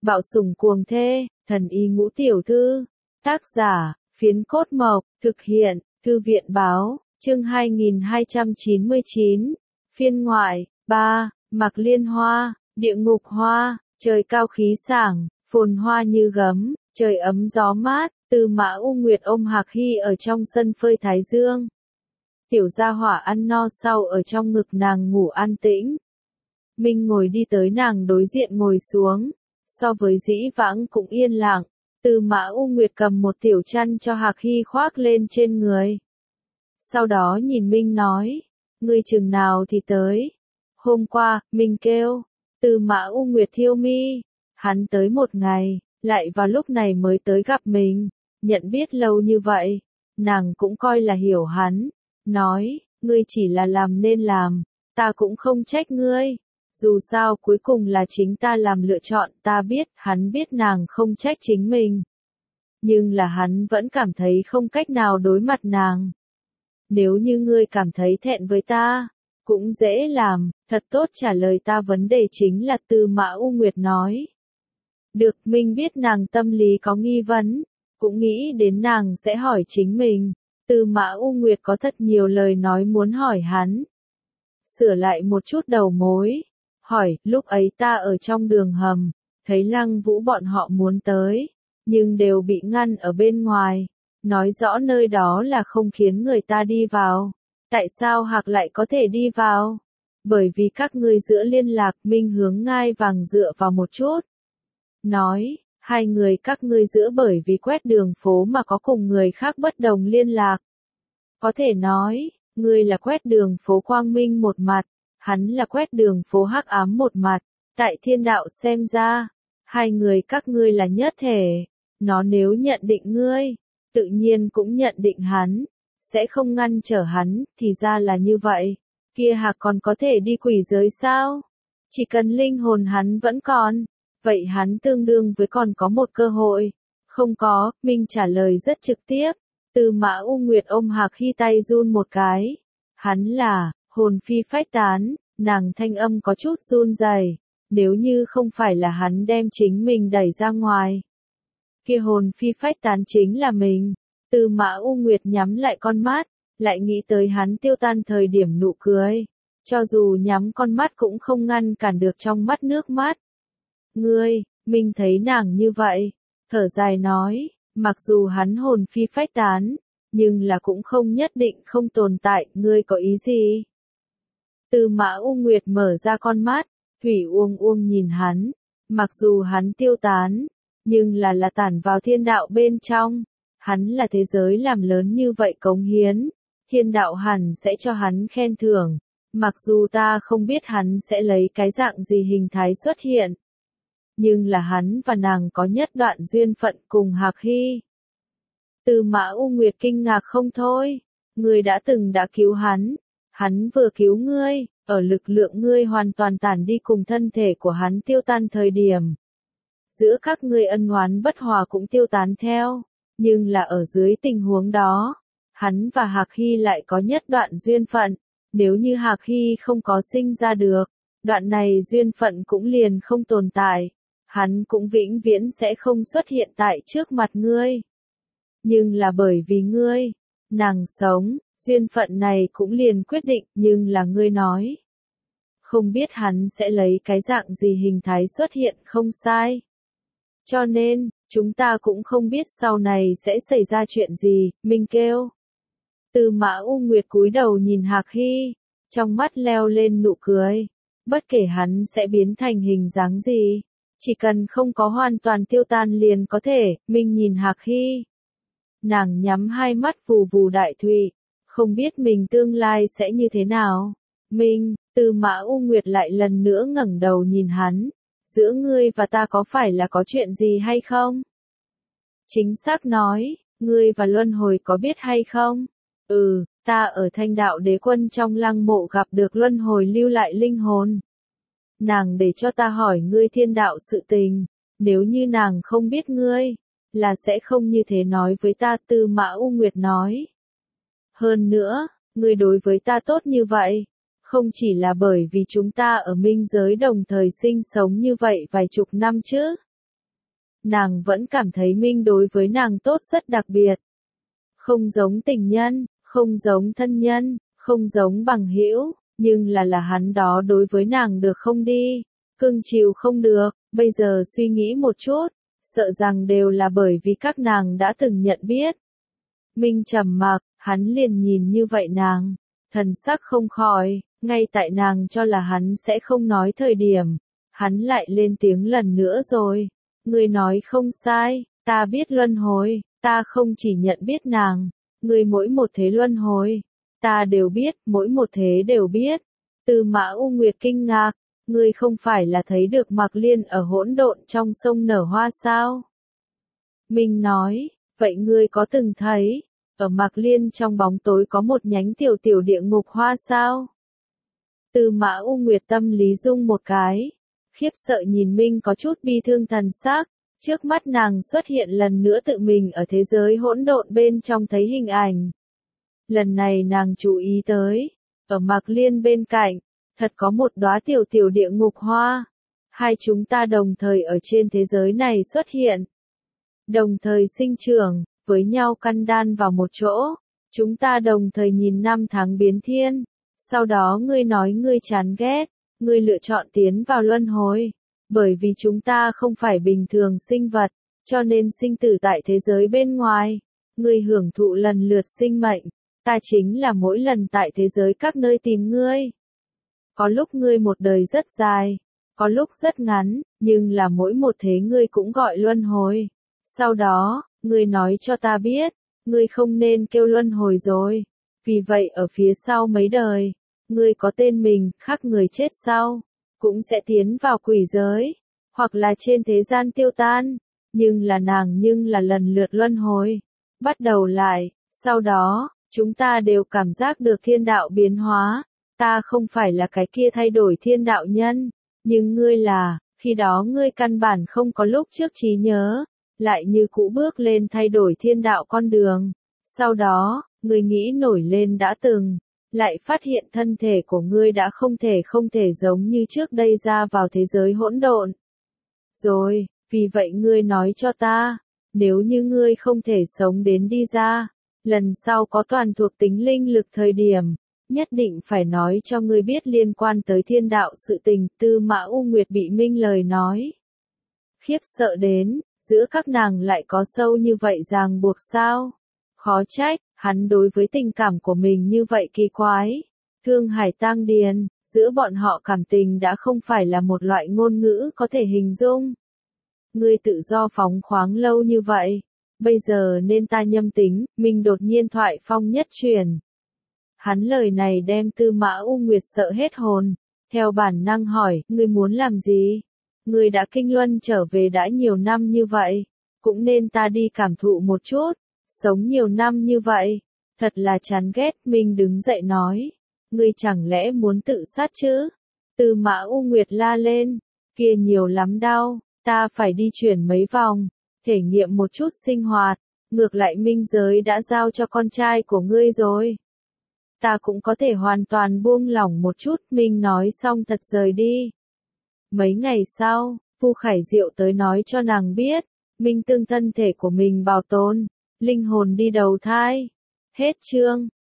Bạo sủng cuồng thê, thần y ngũ tiểu thư. Tác giả, Phiến Cốt Mộc, thực hiện, Thư viện báo, chương 2299. Phiên ngoại, 3, Mạc Liên Hoa, địa ngục hoa, trời cao khí sảng, phồn hoa như gấm, trời ấm gió mát, Tư Mã U Nguyệt ôm Hạc Hy ở trong sân phơi thái dương. Tiểu gia hỏa ăn no sau ở trong ngực nàng ngủ an tĩnh. Minh ngồi đi tới nàng đối diện ngồi xuống, so với dĩ vãng cũng yên lặng. Tư Mã U Nguyệt cầm một tiểu chăn cho Hạc Hy khoác lên trên người. Sau đó nhìn Minh nói, ngươi chừng nào thì tới. Hôm qua, Minh kêu, Tư Mã U Nguyệt thiêu mi. Hắn tới một ngày, lại vào lúc này mới tới gặp mình. Nhận biết lâu như vậy, nàng cũng coi là hiểu hắn. Nói, ngươi chỉ là làm nên làm, ta cũng không trách ngươi. Dù sao cuối cùng là chính ta làm lựa chọn, ta biết, hắn biết nàng không trách chính mình. Nhưng là hắn vẫn cảm thấy không cách nào đối mặt nàng. Nếu như ngươi cảm thấy thẹn với ta, cũng dễ làm, thật tốt trả lời ta vấn đề chính là Tư Mã U Nguyệt nói. Được, Minh biết nàng tâm lý có nghi vấn, cũng nghĩ đến nàng sẽ hỏi chính mình. Tư Mã U Nguyệt có thật nhiều lời nói muốn hỏi hắn. Sửa lại một chút đầu mối. Hỏi, lúc ấy ta ở trong đường hầm, thấy Lăng Vũ bọn họ muốn tới, nhưng đều bị ngăn ở bên ngoài. Nói rõ nơi đó là không khiến người ta đi vào. Tại sao Hạc lại có thể đi vào? Bởi vì các ngươi giữa liên lạc. Minh hướng ngai vàng dựa vào một chút. Nói, hai người các ngươi giữa bởi vì quét đường phố mà có cùng người khác bất đồng liên lạc. Có thể nói, ngươi là quét đường phố quang minh một mặt, hắn là quét đường phố hắc ám một mặt. Tại thiên đạo xem ra, hai người các ngươi là nhất thể. Nó nếu nhận định ngươi, tự nhiên cũng nhận định hắn, sẽ không ngăn trở hắn, thì ra là như vậy. Kia Hạc còn có thể đi quỷ giới sao? Chỉ cần linh hồn hắn vẫn còn, vậy hắn tương đương với còn có một cơ hội. Không có, Minh trả lời rất trực tiếp. Tư Mã U Nguyệt ôm Hạc Hy tay run một cái. Hắn là, hồn phi phách tán, nàng thanh âm có chút run rẩy. Nếu như không phải là hắn đem chính mình đẩy ra ngoài, kia hồn phi phách tán chính là mình. Tư Mã U Nguyệt nhắm lại con mắt, lại nghĩ tới hắn tiêu tan thời điểm nụ cười. Cho dù nhắm con mắt cũng không ngăn cản được trong mắt nước mắt. Ngươi, Minh thấy nàng như vậy, thở dài nói, mặc dù hắn hồn phi phách tán, nhưng là cũng không nhất định không tồn tại, ngươi có ý gì? Tư Mã U Nguyệt mở ra con mắt, thủy uông uông nhìn hắn, mặc dù hắn tiêu tán, nhưng là tản vào thiên đạo bên trong. Hắn là thế giới làm lớn như vậy cống hiến, thiên đạo hẳn sẽ cho hắn khen thưởng, mặc dù ta không biết hắn sẽ lấy cái dạng gì hình thái xuất hiện. Nhưng là hắn và nàng có nhất đoạn duyên phận cùng Hạc Hy. Tư Mã U Nguyệt kinh ngạc không thôi, ngươi đã từng đã cứu hắn vừa cứu ngươi, ở lực lượng ngươi hoàn toàn tản đi cùng thân thể của hắn tiêu tan thời điểm. Giữa các ngươi ân oán bất hòa cũng tiêu tán theo. Nhưng là ở dưới tình huống đó, hắn và Hạc Hy lại có nhất đoạn duyên phận. Nếu như Hạc Hy không có sinh ra được, đoạn này duyên phận cũng liền không tồn tại. Hắn cũng vĩnh viễn sẽ không xuất hiện tại trước mặt ngươi. Nhưng là bởi vì ngươi, nàng sống, duyên phận này cũng liền quyết định, nhưng là ngươi nói. Không biết hắn sẽ lấy cái dạng gì hình thái xuất hiện không sai. Cho nên, chúng ta cũng không biết sau này sẽ xảy ra chuyện gì, Minh kêu. Tư Mã U Nguyệt cúi đầu nhìn Hạc Hy, trong mắt leo lên nụ cười. Bất kể hắn sẽ biến thành hình dáng gì, chỉ cần không có hoàn toàn tiêu tan liền có thể. Minh nhìn Hạc Hy. Nàng nhắm hai mắt vù vù đại thụy, không biết mình tương lai sẽ như thế nào. Minh, Tư Mã U Nguyệt lại lần nữa ngẩng đầu nhìn hắn. Giữa ngươi và ta có phải là có chuyện gì hay không? Chính xác nói, ngươi và luân hồi có biết hay không? Ta ở Thanh Đạo Đế Quân trong lăng mộ gặp được luân hồi lưu lại linh hồn. Nàng để cho ta hỏi ngươi thiên đạo sự tình, nếu như nàng không biết ngươi, là sẽ không như thế nói với ta. Tư Mã U Nguyệt nói. Hơn nữa, ngươi đối với ta tốt như vậy, không chỉ là bởi vì chúng ta ở minh giới đồng thời sinh sống như vậy vài chục năm chứ. nàng vẫn cảm thấy Minh đối với nàng tốt rất đặc biệt. Không giống tình nhân, không giống thân nhân, không giống bằng hữu, nhưng là hắn đó đối với nàng được không đi, cưng chiều không được, bây giờ suy nghĩ một chút, sợ rằng đều là bởi vì các nàng đã từng nhận biết. Minh trầm mặc, hắn liền nhìn như vậy nàng, thần sắc không khỏi, ngay tại nàng cho là hắn sẽ không nói thời điểm, hắn lại lên tiếng lần nữa rồi. Ngươi nói không sai, ta biết luân hồi, ta không chỉ nhận biết nàng, ngươi mỗi một thế luân hồi, ta đều biết, mỗi một thế đều biết. Tư Mã U Nguyệt kinh ngạc, ngươi không phải là thấy được Mạc Liên ở hỗn độn trong sông nở hoa sao? Minh nói, vậy ngươi có từng thấy, ở Mạc Liên trong bóng tối có một nhánh tiểu tiểu địa ngục hoa sao? Tư Mã U Nguyệt tâm lý rung một cái, khiếp sợ nhìn Minh có chút bi thương thần sắc, trước mắt nàng xuất hiện lần nữa tự mình ở thế giới hỗn độn bên trong thấy hình ảnh. Lần này nàng chú ý tới, ở Mạc Liên bên cạnh, thật có một đóa tiểu tiểu địa ngục hoa. Hai chúng ta đồng thời ở trên thế giới này xuất hiện. Đồng thời sinh trưởng, với nhau căn đan vào một chỗ. Chúng ta đồng thời nhìn năm tháng biến thiên. Sau đó ngươi nói ngươi chán ghét, ngươi lựa chọn tiến vào luân hồi. Bởi vì chúng ta không phải bình thường sinh vật, cho nên sinh tử tại thế giới bên ngoài. Ngươi hưởng thụ lần lượt sinh mệnh, ta chính là mỗi lần tại thế giới các nơi tìm ngươi. Có lúc ngươi một đời rất dài, có lúc rất ngắn, nhưng là mỗi một thế ngươi cũng gọi luân hồi. Sau đó, ngươi nói cho ta biết, ngươi không nên kêu luân hồi rồi. Vì vậy ở phía sau mấy đời, ngươi có tên mình, khác người chết sau, cũng sẽ tiến vào quỷ giới, hoặc là trên thế gian tiêu tan. Nhưng là lần lượt luân hồi. Bắt đầu lại, sau đó, chúng ta đều cảm giác được thiên đạo biến hóa. Ta không phải là cái kia thay đổi thiên đạo nhân, nhưng ngươi là, khi đó ngươi căn bản không có lúc trước trí nhớ, lại như cũ bước lên thay đổi thiên đạo con đường. Sau đó, ngươi nghĩ nổi lên đã từng, lại phát hiện thân thể của ngươi đã không thể giống như trước đây ra vào thế giới hỗn độn. Rồi, vì vậy ngươi nói cho ta, nếu như ngươi không thể sống đến đi ra, lần sau có toàn thuộc tính linh lực thời điểm, nhất định phải nói cho ngươi biết liên quan tới thiên đạo sự tình. Tư Mã U Nguyệt bị Minh lời nói khiếp sợ đến, giữa các nàng lại có sâu như vậy ràng buộc sao? Khó trách, hắn đối với tình cảm của mình như vậy kỳ quái. Thương Hải Tang Điền, giữa bọn họ cảm tình đã không phải là một loại ngôn ngữ có thể hình dung. Ngươi tự do phóng khoáng lâu như vậy, bây giờ nên ta nhâm tính. Mình đột nhiên thoại phong nhất chuyển. Hắn lời này đem Tư Mã U Nguyệt sợ hết hồn, theo bản năng hỏi, ngươi muốn làm gì? Ngươi đã kinh luân trở về đã nhiều năm như vậy, cũng nên ta đi cảm thụ một chút, sống nhiều năm như vậy, thật là chán ghét. Mình đứng dậy nói, ngươi chẳng lẽ muốn tự sát chứ? Tư Mã U Nguyệt la lên, kia nhiều lắm đau, ta phải đi chuyển mấy vòng, thể nghiệm một chút sinh hoạt, ngược lại minh giới đã giao cho con trai của ngươi rồi. Ta cũng có thể hoàn toàn buông lỏng một chút. Minh nói xong thật rời đi. Mấy ngày sau, Vu Khải Diệu tới nói cho nàng biết, Minh tương thân thể của mình bảo tồn, linh hồn đi đầu thai. Hết chương.